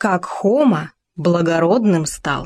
Как Хома благородным стал.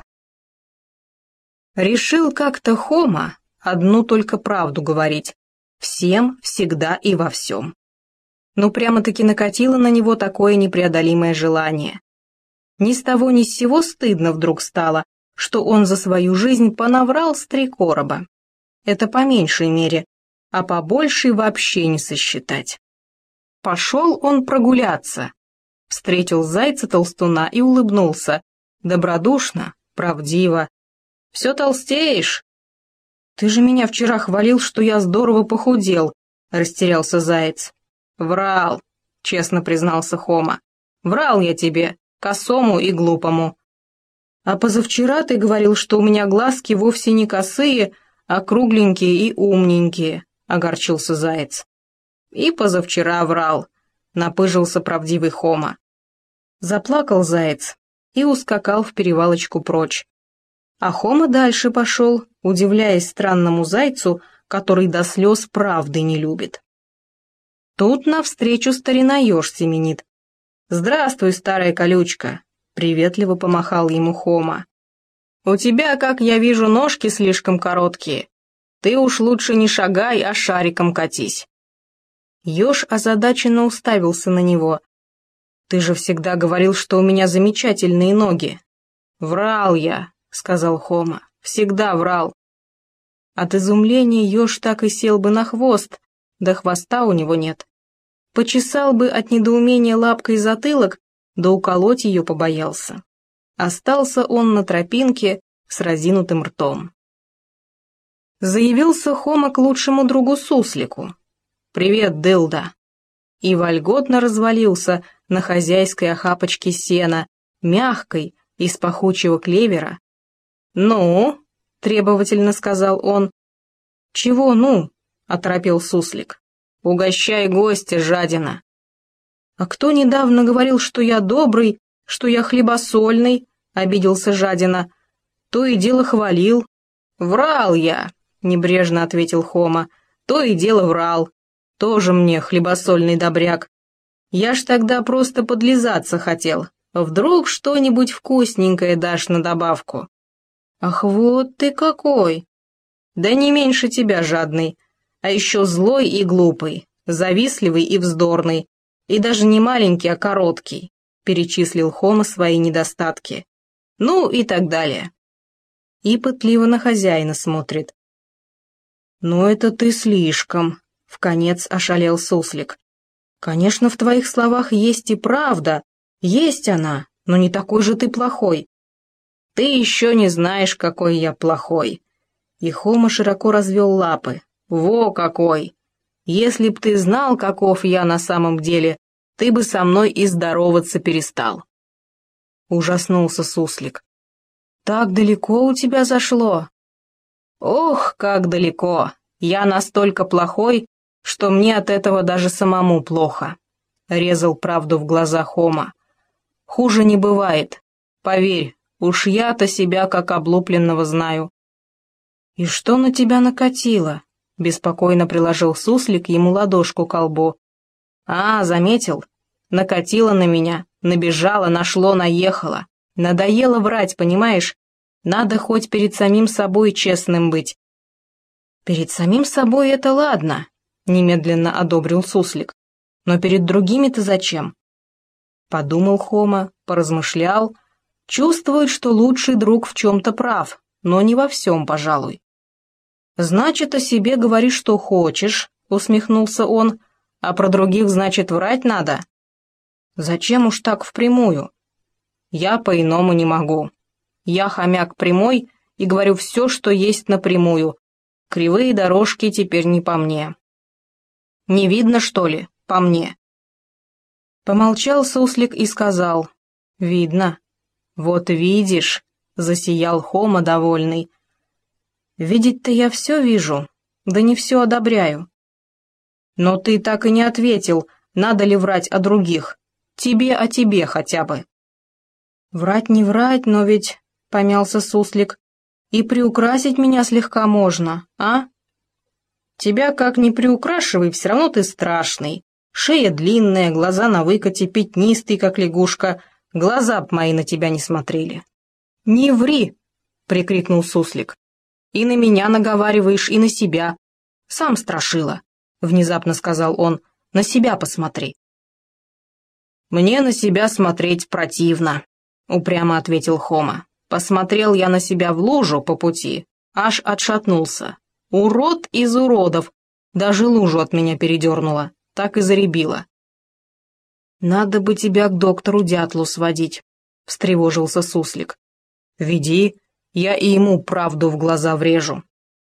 Решил как-то Хома одну только правду говорить, всем, всегда и во всем. Ну прямо-таки накатило на него такое непреодолимое желание. Ни с того ни с сего стыдно вдруг стало, что он за свою жизнь понаврал с 3 короба. Это по меньшей мере, а по большей вообще не сосчитать. Пошел он прогуляться. Встретил зайца-толстуна и улыбнулся. Добродушно, правдиво. «Все толстеешь?» «Ты же меня вчера хвалил, что я здорово похудел», — растерялся заяц. «Врал», — честно признался Хома. «Врал я тебе, косому и глупому». «А позавчера ты говорил, что у меня глазки вовсе не косые, а кругленькие и умненькие», — огорчился заяц. «И позавчера врал», — напыжился правдивый Хома. Заплакал заяц и ускакал в перевалочку прочь. А Хома дальше пошел, удивляясь странному зайцу, который до слез правды не любит. Тут навстречу старина еж семенит. «Здравствуй, старая колючка», — приветливо помахал ему Хома. «У тебя, как я вижу, ножки слишком короткие. Ты уж лучше не шагай, а шариком катись». Еж озадаченно уставился на него. «Ты же всегда говорил, что у меня замечательные ноги». «Врал я», — сказал Хома, — «всегда врал». От изумления еж так и сел бы на хвост, да хвоста у него нет. Почесал бы от недоумения лапкой затылок, да уколоть ее побоялся. Остался он на тропинке с разинутым ртом. Заявился Хома к лучшему другу Суслику. «Привет, дылда!» И вольготно развалился на хозяйской охапочке сена, мягкой, из пахучего клевера. «Ну?» — требовательно сказал он. «Чего «ну?» — оторопел Суслик. «Угощай гостя, жадина!» «А кто недавно говорил, что я добрый, что я хлебосольный?» — обиделся жадина. «То и дело хвалил». «Врал я!» — небрежно ответил Хома. «То и дело врал. Тоже мне хлебосольный добряк. Я ж тогда просто подлизаться хотел. Вдруг что-нибудь вкусненькое дашь на добавку». «Ах, вот ты какой!» «Да не меньше тебя, жадный, а еще злой и глупый, завистливый и вздорный, и даже не маленький, а короткий», — перечислил Хома свои недостатки. Ну и так далее. И пытливо на хозяина смотрит. «Ну это ты слишком», — вконец ошалел Суслик. «Конечно, в твоих словах есть и правда, есть она, но не такой же ты плохой». «Ты еще не знаешь, какой я плохой». И Хома широко развел лапы. «Во какой! Если б ты знал, каков я на самом деле, ты бы со мной и здороваться перестал». Ужаснулся Суслик. «Так далеко у тебя зашло?» «Ох, как далеко! Я настолько плохой, что мне от этого даже самому плохо», — резал правду в глаза Хома. «Хуже не бывает, поверь, уж я-то себя как облупленного знаю». «И что на тебя накатило?» — беспокойно приложил Суслик ему ладошку к колбу. «А, заметил? Накатило на меня, набежало, нашло, наехало. Надоело врать, понимаешь? Надо хоть перед самим собой честным быть». «Перед самим собой это ладно», — немедленно одобрил Суслик. «Но перед другими-то зачем?» Подумал Хома, поразмышлял, чувствует, что лучший друг в чем-то прав, но не во всем, пожалуй. «Значит, о себе говори, что хочешь», — усмехнулся он, «а про других, значит, врать надо?» «Зачем уж так впрямую?» «Я по-иному не могу. Я хомяк прямой и говорю все, что есть напрямую. Кривые дорожки теперь не по мне». «Не видно, что ли, по мне?» Помолчал Суслик и сказал: «Видно». «Вот видишь», — засиял Хома довольный. «Видеть-то я все вижу, да не все одобряю». «Но ты так и не ответил, надо ли врать о других. Тебе о тебе хотя бы». «Врать не врать, но ведь...» — помялся Суслик. «И приукрасить меня слегка можно, а?» «Тебя как ни приукрашивай, все равно ты страшный. Шея длинная, глаза на выкате, пятнистый, как лягушка, Глаза б мои на тебя не смотрели». «Не ври!» — прикрикнул суслик. «И на меня наговариваешь, и на себя. Сам страшила», — внезапно сказал он. «На себя посмотри». «Мне на себя смотреть противно», — упрямо ответил Хома. «Посмотрел я на себя в лужу по пути, аж отшатнулся. Урод из уродов, даже лужу от меня передернула, так и заребила». «Надо бы тебя к доктору Дятлу сводить», — встревожился суслик. «Веди, я и ему правду в глаза врежу».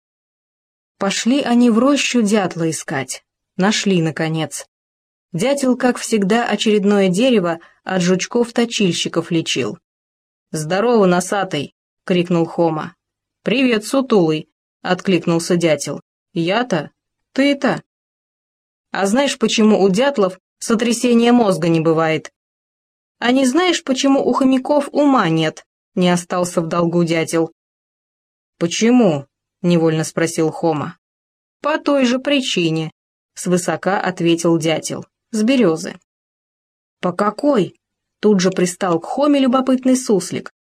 Пошли они в рощу дятла искать. Нашли, наконец. Дятел, как всегда, очередное дерево от жучков-точильщиков лечил. «Здорово, носатый!» — крикнул Хома. «Привет, сутулый!» — откликнулся дятел. «Я-то? Ты-то?» «А знаешь, почему у дятлов сотрясения мозга не бывает?» «А не знаешь, почему у хомяков ума нет?» — не остался в долгу дятел. «Почему?» — невольно спросил Хома. «По той же причине», — свысока ответил дятел. «С березы». «По какой?» — тут же пристал к Хоме любопытный суслик.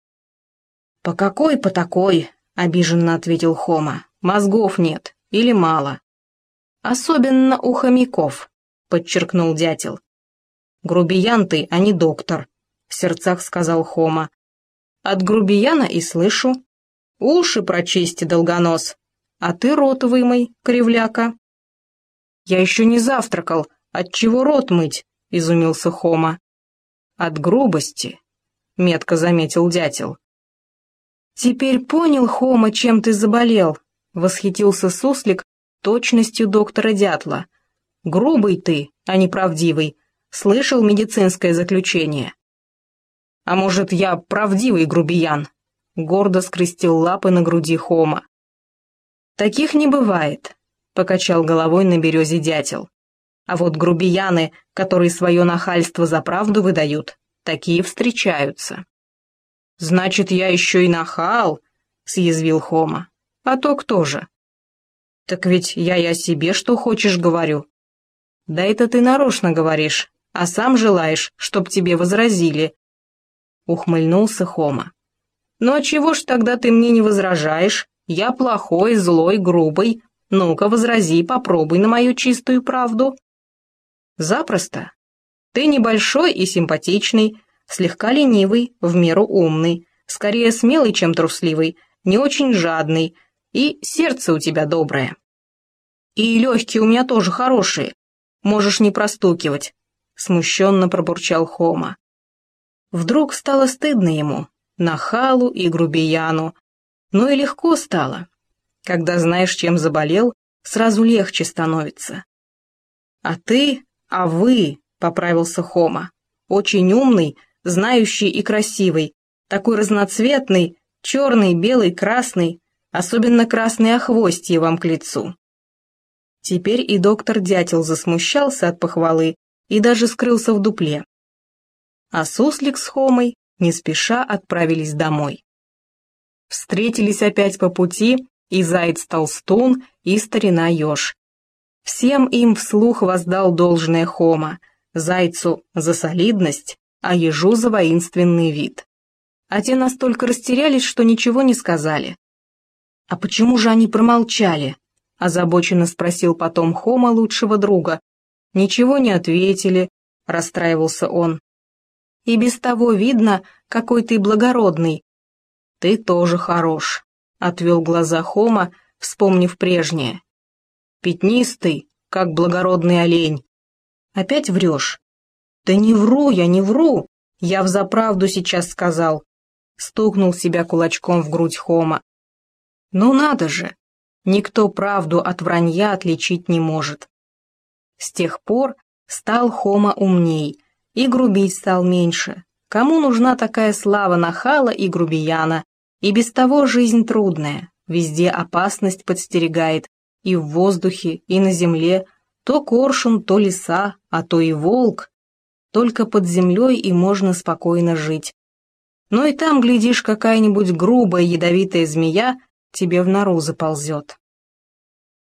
«По какой, по такой?» — обиженно ответил Хома. «Мозгов нет или мало». «Особенно у хомяков», — подчеркнул дятел. «Грубиян ты, а не доктор», — в сердцах сказал Хома. «От грубияна и слышу. Уши прочисти, долгонос, а ты рот вымой, кривляка». «Я еще не завтракал, отчего рот мыть?» — изумился Хома. «От грубости», — метко заметил дятел. «Теперь понял, Хома, чем ты заболел», — восхитился суслик точностью доктора Дятла. «Грубый ты, а не правдивый. Слышал медицинское заключение?» «А может, я правдивый грубиян?» — гордо скрестил лапы на груди Хома. «Таких не бывает», — покачал головой на березе дятел. «А вот грубияны, которые свое нахальство за правду выдают, такие встречаются». «Значит, я еще и нахал?» — съязвил Хома. «А то кто же?» «Так ведь я и о себе что хочешь говорю». «Да это ты нарочно говоришь, а сам желаешь, чтоб тебе возразили», — ухмыльнулся Хома. «Ну а чего ж тогда ты мне не возражаешь? Я плохой, злой, грубый. Ну-ка, возрази, попробуй на мою чистую правду». «Запросто. Ты небольшой и симпатичный, слегка ленивый, в меру умный, скорее смелый, чем трусливый, не очень жадный, и сердце у тебя доброе. И легкие у меня тоже хорошие, можешь не простукивать», — смущенно пробурчал Хома. Вдруг стало стыдно ему, нахалу и грубияну, но и легко стало. Когда знаешь, чем заболел, сразу легче становится. «А вы», — поправился Хома, — «очень умный, знающий и красивый, такой разноцветный, черный, белый, красный, особенно красные охвостья вам к лицу». Теперь и доктор Дятел засмущался от похвалы и даже скрылся в дупле. А суслик с Хомой не спеша отправились домой. Встретились опять по пути и заяц-толстун, и старина-еж. Всем им вслух воздал должное Хома, зайцу за солидность, а ежу за воинственный вид. А те настолько растерялись, что ничего не сказали. «А почему же они промолчали?» — озабоченно спросил потом Хома лучшего друга. «Ничего не ответили», — расстраивался он. «И без того видно, какой ты благородный». «Ты тоже хорош», — отвел глаза Хома, вспомнив прежнее. «Пятнистый, как благородный олень». «Опять врешь?» «Да не вру, я взаправду сейчас сказал», — стукнул себя кулачком в грудь Хома. «Ну надо же, никто правду от вранья отличить не может». С тех пор стал Хома умней, и грубить стал меньше. Кому нужна такая слава нахала и грубияна? И без того жизнь трудная, везде опасность подстерегает, и в воздухе, и на земле, то коршун, то лиса, а то и волк. Только под землей и можно спокойно жить. Но и там, глядишь, какая-нибудь грубая ядовитая змея тебе в нору заползет.